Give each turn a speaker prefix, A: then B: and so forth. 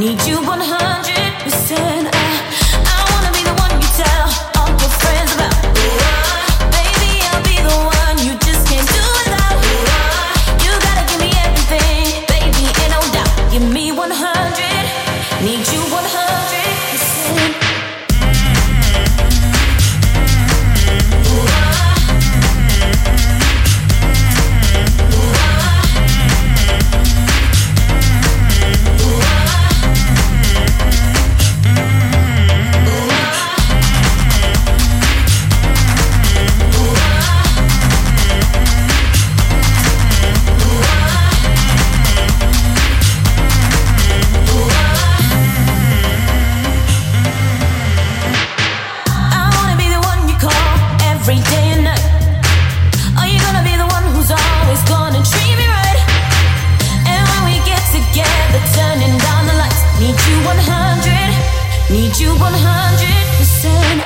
A: Need you 100%. I wanna be the one you tell all your friends about. Baby, I'll be the one you just can't do without. You gotta give me everything, baby, ain't no doubt. Give me 100. Need you 100%. Every day and night. Are you gonna be the one who's always gonna treat me right? And when we get together, turning down the lights. Need you 100. Need you 100%.